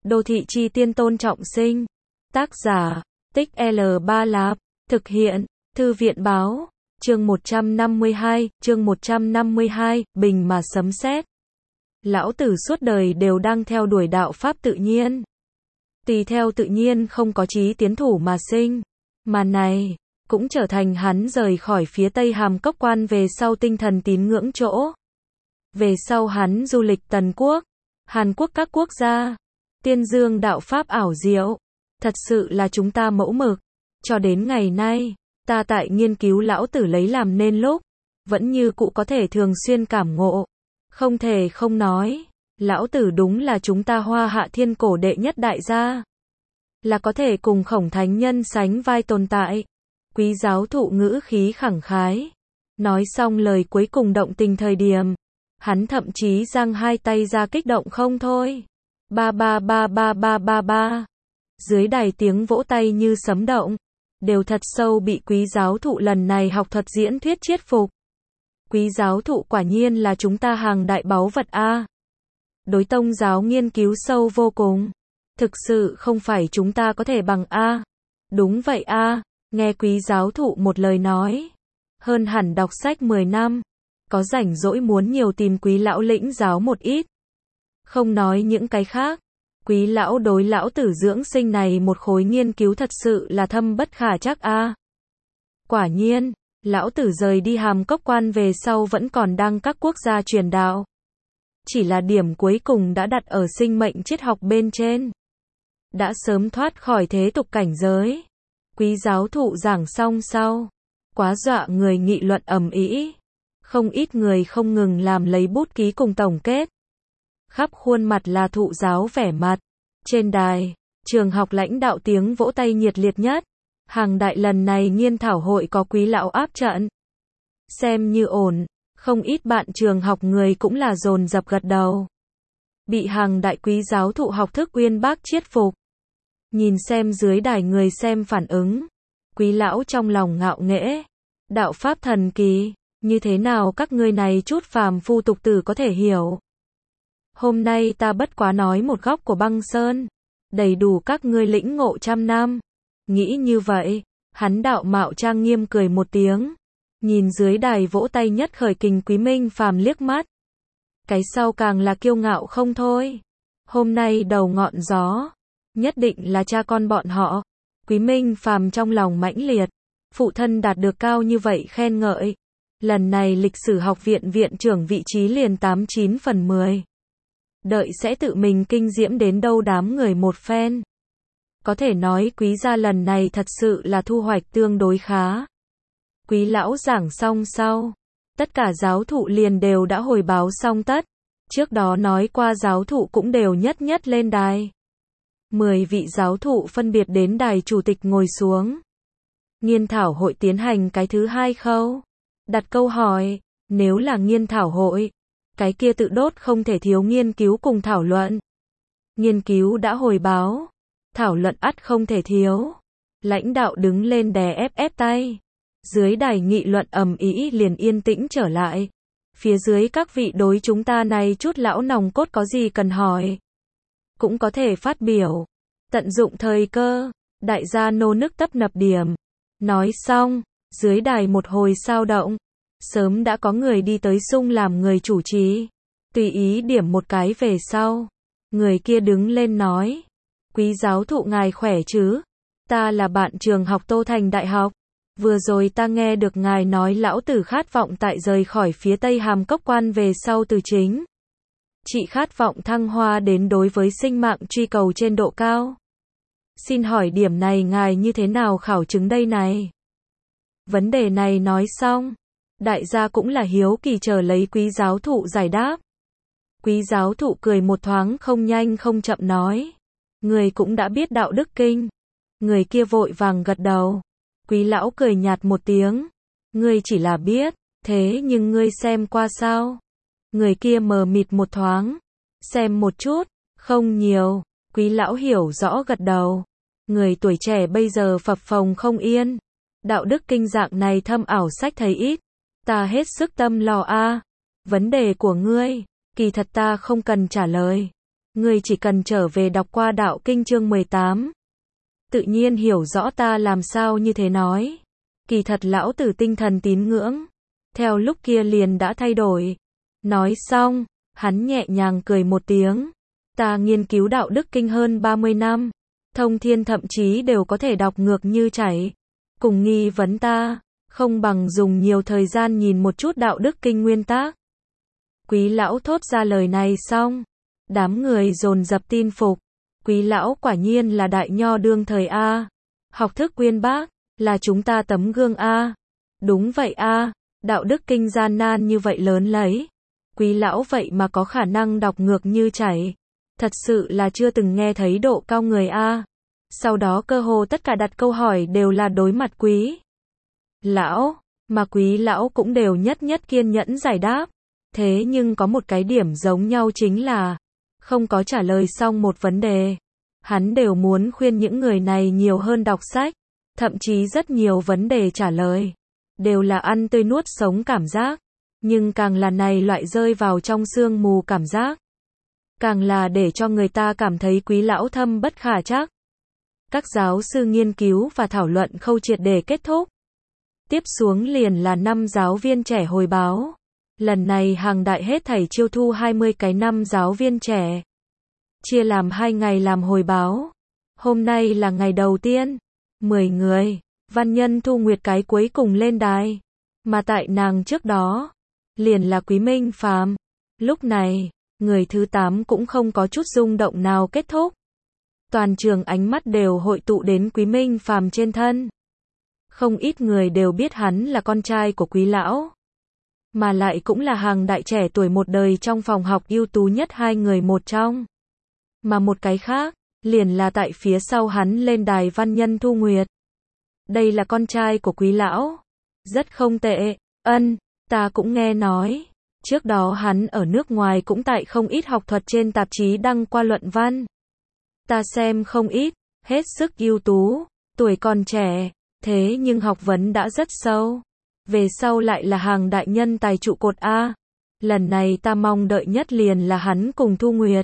Đô thị chi tiên Tôn Trọng Sinh. Tác giả, Tích L Ba Lạp. Thực hiện, Thư viện báo. Chương 152, bình mà sấm sét. Lão tử suốt đời đều đang theo đuổi đạo pháp tự nhiên. Tùy theo tự nhiên không có chí tiến thủ mà sinh. Mà này, cũng trở thành hắn rời khỏi phía Tây Hàm Cốc Quan về sau tinh thần tín ngưỡng chỗ. Về sau hắn du lịch Tần Quốc, Hàn Quốc các quốc gia, tiên dương đạo pháp ảo diệu. Thật sự là chúng ta mẫu mực. Cho đến ngày nay, ta tại nghiên cứu lão tử lấy làm nên lúc, vẫn như cũ có thể thường xuyên cảm ngộ. Không thể không nói, lão tử đúng là chúng ta Hoa Hạ thiên cổ đệ nhất đại gia. Là có thể cùng Khổng Thánh Nhân sánh vai tồn tại. Quý giáo thụ ngữ khí khẳng khái. Nói xong lời cuối cùng động tình thời điểm, hắn thậm chí giang hai tay ra kích động không thôi. Ba ba ba ba ba ba ba. Dưới đài tiếng vỗ tay như sấm động, đều thật sâu bị quý giáo thụ lần này học thuật diễn thuyết chiết phục. Quý giáo thụ quả nhiên là chúng ta hàng đại báu vật a. Đối tông giáo nghiên cứu sâu vô cùng. Thực sự không phải chúng ta có thể bằng a. Đúng vậy a. Nghe quý giáo thụ một lời nói, hơn hẳn đọc sách 10 năm, có rảnh rỗi muốn nhiều tìm quý lão lĩnh giáo một ít. Không nói những cái khác, quý lão đối lão tử dưỡng sinh này một khối nghiên cứu thật sự là thâm bất khả trắc a. Quả nhiên, lão tử rời đi Hàm Cốc Quan về sau vẫn còn đang các quốc gia truyền đạo. Chỉ là điểm cuối cùng đã đặt ở sinh mệnh triết học bên trên. Đã sớm thoát khỏi thế tục cảnh giới. Quý giáo thụ giảng xong sau, quá dọa người nghị luận ầm ĩ. Không ít người không ngừng làm lấy bút ký cùng tổng kết. Khắp khuôn mặt là thụ giáo vẻ mặt. Trên đài, trường học lãnh đạo tiếng vỗ tay nhiệt liệt nhất. Hàng đại lần này nghiên thảo hội có quý lão áp trận. Xem như ổn, không ít bạn trường học người cũng là dồn dập gật đầu. Bị hàng đại quý giáo thụ học thức uyên bác chiết phục. Nhìn xem dưới đài người xem phản ứng. Quý lão trong lòng ngạo nghễ. Đạo pháp thần kỳ, như thế nào các ngươi này chút phàm phu tục tử có thể hiểu. Hôm nay ta bất quá nói một góc của băng sơn. Đầy đủ các ngươi lĩnh ngộ trăm năm. Nghĩ như vậy, hắn đạo mạo trang nghiêm cười một tiếng. Nhìn dưới đài vỗ tay nhất khởi kình Quý Minh Phàm liếc mắt. Cái sau càng là kiêu ngạo không thôi. Hôm nay đầu ngọn gió, nhất định là cha con bọn họ. Quý Minh Phàm trong lòng mãnh liệt. Phụ thân đạt được cao như vậy khen ngợi. Lần này lịch sử học viện viện trưởng vị trí liền 89/10. Đợi sẽ tự mình kinh diễm đến đâu đám người một phen. Có thể nói quý gia lần này thật sự là thu hoạch tương đối khá. Quý lão giảng xong sau, tất cả giáo thụ liền đều đã hồi báo xong tất. Trước đó nói qua giáo thụ cũng đều nhất nhất lên đài. 10 vị giáo thụ phân biệt đến đài chủ tịch ngồi xuống. Nghiên thảo hội tiến hành cái thứ hai khâu. Đặt câu hỏi, nếu là nghiên thảo hội, cái kia tự đốt không thể thiếu nghiên cứu cùng thảo luận. Nghiên cứu đã hồi báo, thảo luận ắt không thể thiếu. Lãnh đạo đứng lên đè ép tay. Dưới đài nghị luận ầm ĩ liền yên tĩnh trở lại. Phía dưới các vị đối chúng ta này chút lão nòng cốt có gì cần hỏi, cũng có thể phát biểu. Tận dụng thời cơ, đại gia nô nức tấp nập điểm. Nói xong, dưới đài một hồi sao động. Sớm đã có người đi tới sung làm người chủ trì. Tùy ý điểm một cái về sau. Người kia đứng lên nói. Quý giáo thụ ngài khỏe chứ? Ta là bạn trường học Tô Thành Đại học. Vừa rồi ta nghe được ngài nói lão tử khát vọng tại rời khỏi phía Tây Hàm Cốc Quan về sau từ chính. Chị khát vọng thăng hoa đến đối với sinh mạng truy cầu trên độ cao. Xin hỏi điểm này ngài như thế nào khảo chứng đây này? Vấn đề này nói xong, đại gia cũng là hiếu kỳ chờ lấy quý giáo thụ giải đáp. Quý giáo thụ cười một thoáng không nhanh không chậm nói. Người cũng đã biết đạo đức kinh. Người kia vội vàng gật đầu. Quý lão cười nhạt một tiếng. Ngươi chỉ là biết, thế nhưng ngươi xem qua sao? Người kia mờ mịt một thoáng. Xem một chút, không nhiều. Quý lão hiểu rõ gật đầu. Người tuổi trẻ bây giờ phập phồng không yên. Đạo đức kinh dạng này thâm ảo sách thấy ít. Ta hết sức tâm lo a. Vấn đề của ngươi, kỳ thật ta không cần trả lời. Ngươi chỉ cần trở về đọc qua đạo kinh chương 18. Tự nhiên hiểu rõ ta làm sao như thế nói. Kỳ thật lão tử tinh thần tín ngưỡng. Theo lúc kia liền đã thay đổi. Nói xong, hắn nhẹ nhàng cười một tiếng. Ta nghiên cứu đạo đức kinh hơn 30 năm. Thông thiên thậm chí đều có thể đọc ngược như chảy. Cùng nghi vấn ta, không bằng dùng nhiều thời gian nhìn một chút đạo đức kinh nguyên tác. Quý lão thốt ra lời này xong. Đám người dồn dập tin phục. Quý lão quả nhiên là đại nho đương thời A. Học thức uyên bác, là chúng ta tấm gương A. Đúng vậy A, đạo đức kinh gian nan như vậy lớn lấy. Quý lão vậy mà có khả năng đọc ngược như chảy. Thật sự là chưa từng nghe thấy độ cao người A. Sau đó cơ hồ tất cả đặt câu hỏi đều là đối mặt quý lão, mà quý lão cũng đều nhất nhất kiên nhẫn giải đáp. Thế nhưng có một cái điểm giống nhau chính là không có trả lời xong một vấn đề. Hắn đều muốn khuyên những người này nhiều hơn đọc sách. Thậm chí rất nhiều vấn đề trả lời đều là ăn tươi nuốt sống cảm giác. Nhưng càng là này loại rơi vào trong sương mù cảm giác, càng là để cho người ta cảm thấy quý lão thâm bất khả trắc. Các giáo sư nghiên cứu và thảo luận khâu triệt để kết thúc. Tiếp xuống liền là 5 giáo viên trẻ hồi báo. Lần này hàng đại hết thảy chiêu thu 20 cái 5 giáo viên trẻ. Chia làm 2 ngày làm hồi báo. Hôm nay là ngày đầu tiên. 10 người. Văn Nhân Thu Nguyệt cái cuối cùng lên đài. Mà tại nàng trước đó, liền là Quý Minh Phàm. Lúc này, người thứ 8 cũng không có chút rung động nào kết thúc. Toàn trường ánh mắt đều hội tụ đến Quý Minh Phàm trên thân. Không ít người đều biết hắn là con trai của Quý lão, mà lại cũng là hàng đại trẻ tuổi một đời trong phòng học ưu tú nhất 2 người một trong. Mà một cái khác, liền là tại phía sau hắn lên đài Văn Nhân Thu Nguyệt. Đây là con trai của Quý lão. Rất không tệ, ta cũng nghe nói. Trước đó hắn ở nước ngoài cũng tại không ít học thuật trên tạp chí đăng qua luận văn. Ta xem không ít, hết sức ưu tú, tuổi còn trẻ, thế nhưng học vấn đã rất sâu. Về sau lại là hàng đại nhân tài trụ cột A. Lần này ta mong đợi nhất liền là hắn cùng Thu Nguyệt.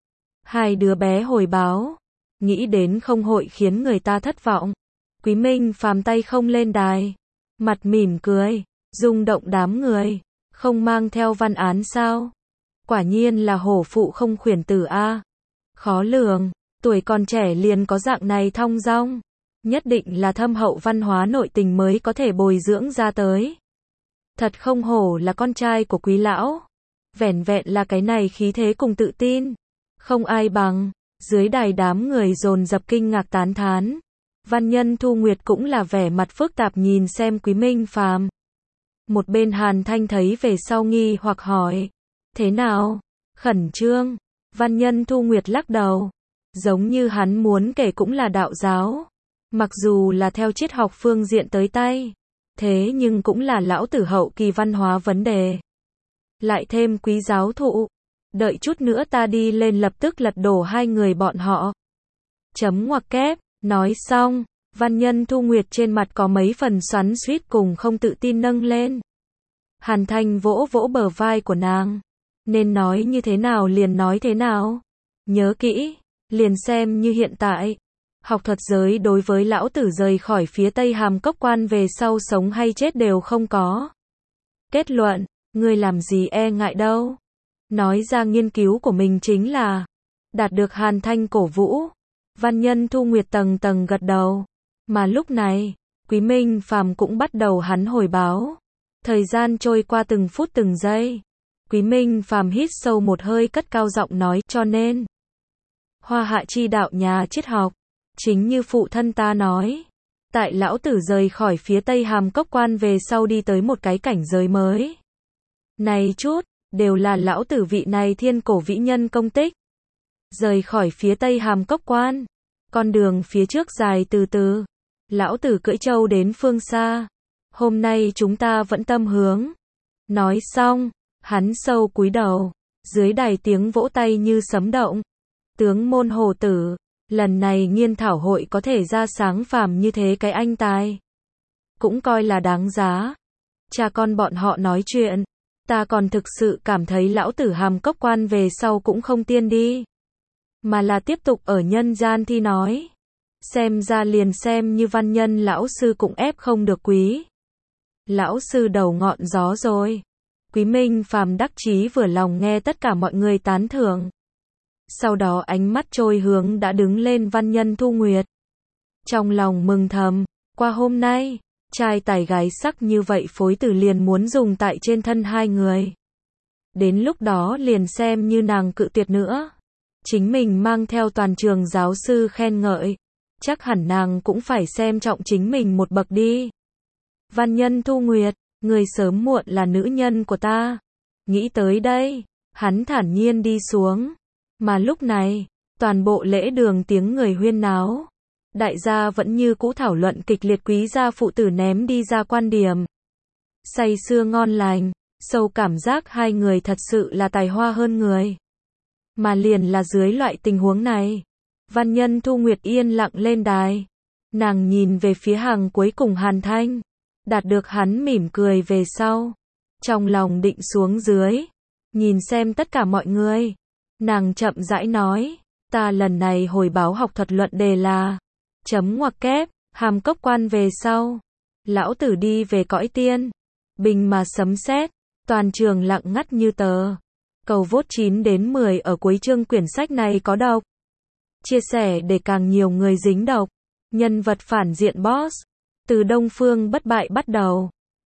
2 đứa bé hồi báo, nghĩ đến không hội khiến người ta thất vọng. Quý Minh Phàm tay không lên đài, mặt mỉm cười, rung động đám người. Không mang theo văn án sao? Quả nhiên là hổ phụ không khuyển tử A. Khó lường, tuổi còn trẻ liền có dạng này thong dong. Nhất định là thâm hậu văn hóa nội tình mới có thể bồi dưỡng ra tới. Thật không hổ là con trai của Quý lão. Vẻn vẹn là cái này khí thế cùng tự tin. Không ai bằng. Dưới đài đám người dồn dập kinh ngạc tán thán. Văn Nhân Thu Nguyệt cũng là vẻ mặt phức tạp nhìn xem Quý Minh Phàm. Một bên Hàn Thanh thấy về sau nghi hoặc hỏi. Thế nào? Khẩn trương. Văn Nhân Thu Nguyệt lắc đầu. Giống như hắn muốn kể cũng là đạo giáo. Mặc dù là theo triết học phương diện tới tay. Thế nhưng cũng là lão tử hậu kỳ văn hóa vấn đề. Lại thêm Quý giáo thụ. Đợi chút nữa ta đi lên lập tức lật đổ 2 người bọn họ. Chấm ngoặc kép. Nói xong, Văn Nhân Thu Nguyệt trên mặt có mấy phần xoắn xuýt cùng không tự tin nâng lên. Hàn Thanh vỗ vỗ bờ vai của nàng. Nên nói như thế nào liền nói thế nào. Nhớ kỹ, liền xem như hiện tại. Học thuật giới đối với lão tử rời khỏi phía Tây Hàm Cốc quan về sau sống hay chết đều không có kết luận, ngươi làm gì e ngại đâu. Nói ra nghiên cứu của mình chính là đạt được Hàn Thanh cổ vũ. Văn Nhân Thu Nguyệt tầng tầng gật đầu. Mà lúc này, Quý Minh Phàm cũng bắt đầu hắn hồi báo. Thời gian trôi qua từng phút từng giây. Quý Minh Phàm hít sâu một hơi cất cao giọng nói cho nên. Hoa hạ chi đạo nhà triết học. Chính như phụ thân ta nói. Tại lão tử rời khỏi phía Tây Hàm Cốc quan về sau đi tới một cái cảnh giới mới. Này chút, đều là lão tử vị này thiên cổ vĩ nhân công tích. Rời khỏi phía Tây Hàm Cốc quan. Con đường phía trước dài từ từ. Lão tử cưỡi trâu đến phương xa. Hôm nay chúng ta vẫn tâm hướng. Nói xong, hắn sâu cúi đầu. Dưới đài tiếng vỗ tay như sấm động. Tướng môn Hồ Tử. Lần này nghiên thảo hội có thể ra sáng phàm như thế cái anh tài. Cũng coi là đáng giá. Cha con bọn họ nói chuyện. Ta còn thực sự cảm thấy lão tử Hàm Cốc quan về sau cũng không tiên đi. mà là tiếp tục ở nhân gian thi nói. Xem ra liền xem như văn nhân lão sư cũng ép không được Quý lão sư đầu ngọn gió rồi. Quý Minh Phàm đắc chí vừa lòng nghe tất cả mọi người tán thưởng. Sau đó ánh mắt trôi hướng đã đứng lên văn nhân Thu Nguyệt. Trong lòng mừng thầm, qua hôm nay, trai tài gái sắc như vậy phối tử liền muốn dùng tại trên thân hai người. Đến lúc đó liền xem như nàng cự tuyệt nữa. Chính mình mang theo toàn trường giáo sư khen ngợi. Chắc hẳn nàng cũng phải xem trọng chính mình một bậc đi. Văn nhân Thu Nguyệt, người sớm muộn là nữ nhân của ta. Nghĩ tới đây, hắn thản nhiên đi xuống. Mà lúc này, toàn bộ lễ đường tiếng người huyên náo. Đại gia vẫn như cũ thảo luận kịch liệt, Quý gia phụ tử ném đi ra quan điểm. Say sưa ngon lành, sâu cảm giác hai người thật sự là tài hoa hơn người. Mà liền là dưới loại tình huống này, văn nhân Thu Nguyệt yên lặng lên đài. Nàng nhìn về phía hàng cuối cùng Hàn Thanh, đạt được hắn mỉm cười về sau. Trong lòng định xuống dưới, nhìn xem tất cả mọi người. Nàng chậm rãi nói, ta lần này hồi báo học thuật luận đề là chấm ngoặc kép, hàm cốc quan về sau. Lão tử đi về cõi tiên. Bình mà sấm sét, toàn trường lặng ngắt như tờ. Cầu vote 9 đến 10 ở cuối chương quyển sách này có độc. Chia sẻ để càng nhiều người dính độc. Nhân vật phản diện boss. Từ Đông Phương bất bại bắt đầu.